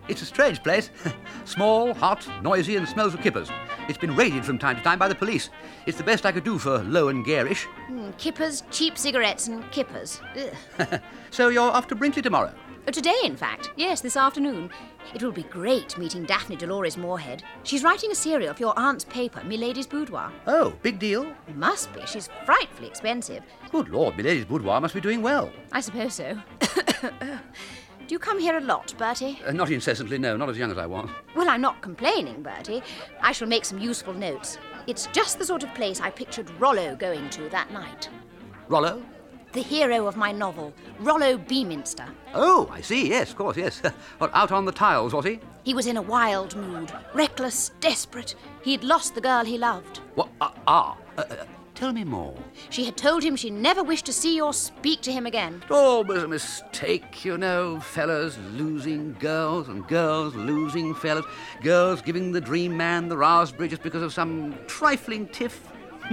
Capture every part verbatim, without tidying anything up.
It's a strange place. Small, hot, noisy, and smells of kippers. It's been raided from time to time by the police. It's the best I could do for low and garish. Mm, kippers, cheap cigarettes, and kippers. Ugh. So you're off to Brinkley tomorrow? Oh, today, in fact. Yes, this afternoon. It will be great meeting Daphne Dolores Moorhead. She's writing a serial for your aunt's paper, Milady's Boudoir. Oh, big deal? Must be. She's frightfully expensive. Good Lord, Milady's Boudoir must be doing well. I suppose so. Do you come here a lot, Bertie? Uh, not incessantly, no, not as young as I was. Well, I'm not complaining, Bertie. I shall make some useful notes. It's just the sort of place I pictured Rollo going to that night. Rollo? The hero of my novel, Rollo Beaminster. Oh, I see, yes, of course, yes. Well, out on the tiles, was he? He was in a wild mood, reckless, desperate. He'd lost the girl he loved. What? Uh, ah, uh, uh, tell me more. She had told him she never wished to see or speak to him again. It always a mistake, you know. Fellas losing girls and girls losing fellas. Girls giving the dream man the raspberry just because of some trifling tiff.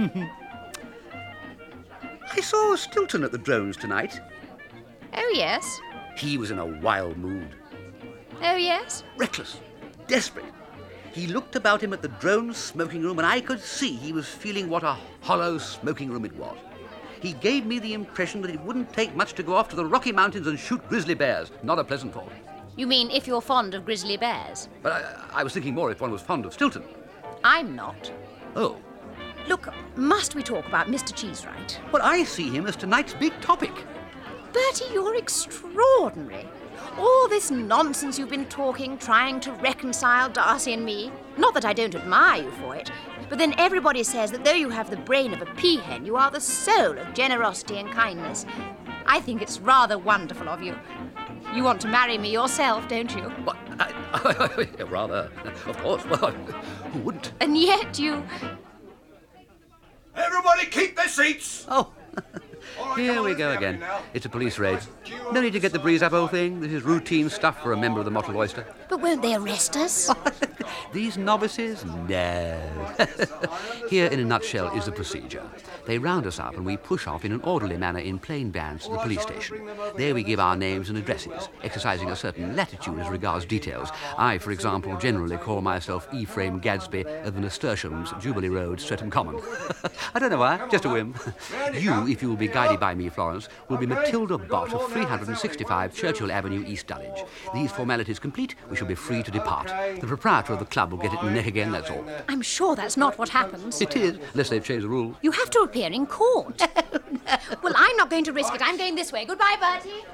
I saw Stilton at the Drones tonight. Oh, yes? He was in a wild mood. Oh, yes? Reckless, desperate. He looked about him at the Drones smoking room, and I could see he was feeling what a hollow smoking room it was. He gave me the impression that it wouldn't take much to go off to the Rocky Mountains and shoot grizzly bears. Not a pleasant thought. You mean if you're fond of grizzly bears? But I, I was thinking more if one was fond of Stilton. I'm not. Oh. Look, must we talk about Mister Cheesewright? Well, I see him as tonight's big topic. Bertie, you're extraordinary. All this nonsense you've been talking, trying to reconcile Darcy and me. Not that I don't admire you for it, but then everybody says that though you have the brain of a peahen, you are the soul of generosity and kindness. I think it's rather wonderful of you. You want to marry me yourself, don't you? What? I, I, rather. Of course. Well, who wouldn't? And yet you... Everybody keep their seats! Oh, Right, here on, we go let's again. now. It's a police raid. No need to get the breeze up, old thing. This is routine stuff for a member of the Mottled Oyster. But won't they arrest us? These novices? No. Here, in a nutshell, is the procedure. They round us up and we push off in an orderly manner in plain bands to the police station. There we give our names and addresses, exercising a certain latitude as regards details. I, for example, generally call myself Ephraim Gadsby of the Nasturtiums, Jubilee Road, Streatham Common. I don't know why, just a whim. You, if you will be guided by me, Florence, will be Matilda Bott of three sixty-five Churchill Avenue, East Dulwich. These formalities complete, we shall be free to depart. The proprietor of the club will get it in the neck again, that's all. I'm sure that's not what happens. It is, unless they've changed the rules. You have to appear in court. Well, I'm not going to risk it. I'm going this way. Goodbye, Bertie.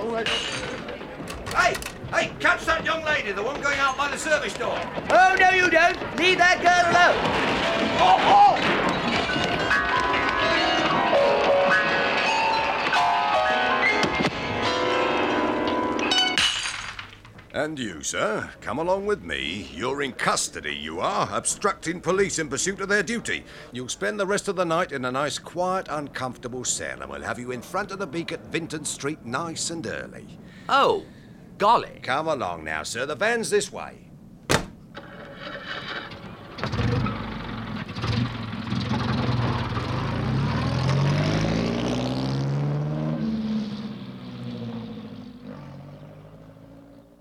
Hey, hey, catch that young lady, the one going out by the service door. Oh, no, you don't. Leave that girl alone. Oh, oh! And you, sir, come along with me. You're in custody, you are, obstructing police in pursuit of their duty. You'll spend the rest of the night in a nice, quiet, uncomfortable cell, and we'll have you in front of the Beak at Vinton Street nice and early. Oh, golly. Come along now, sir. The van's this way.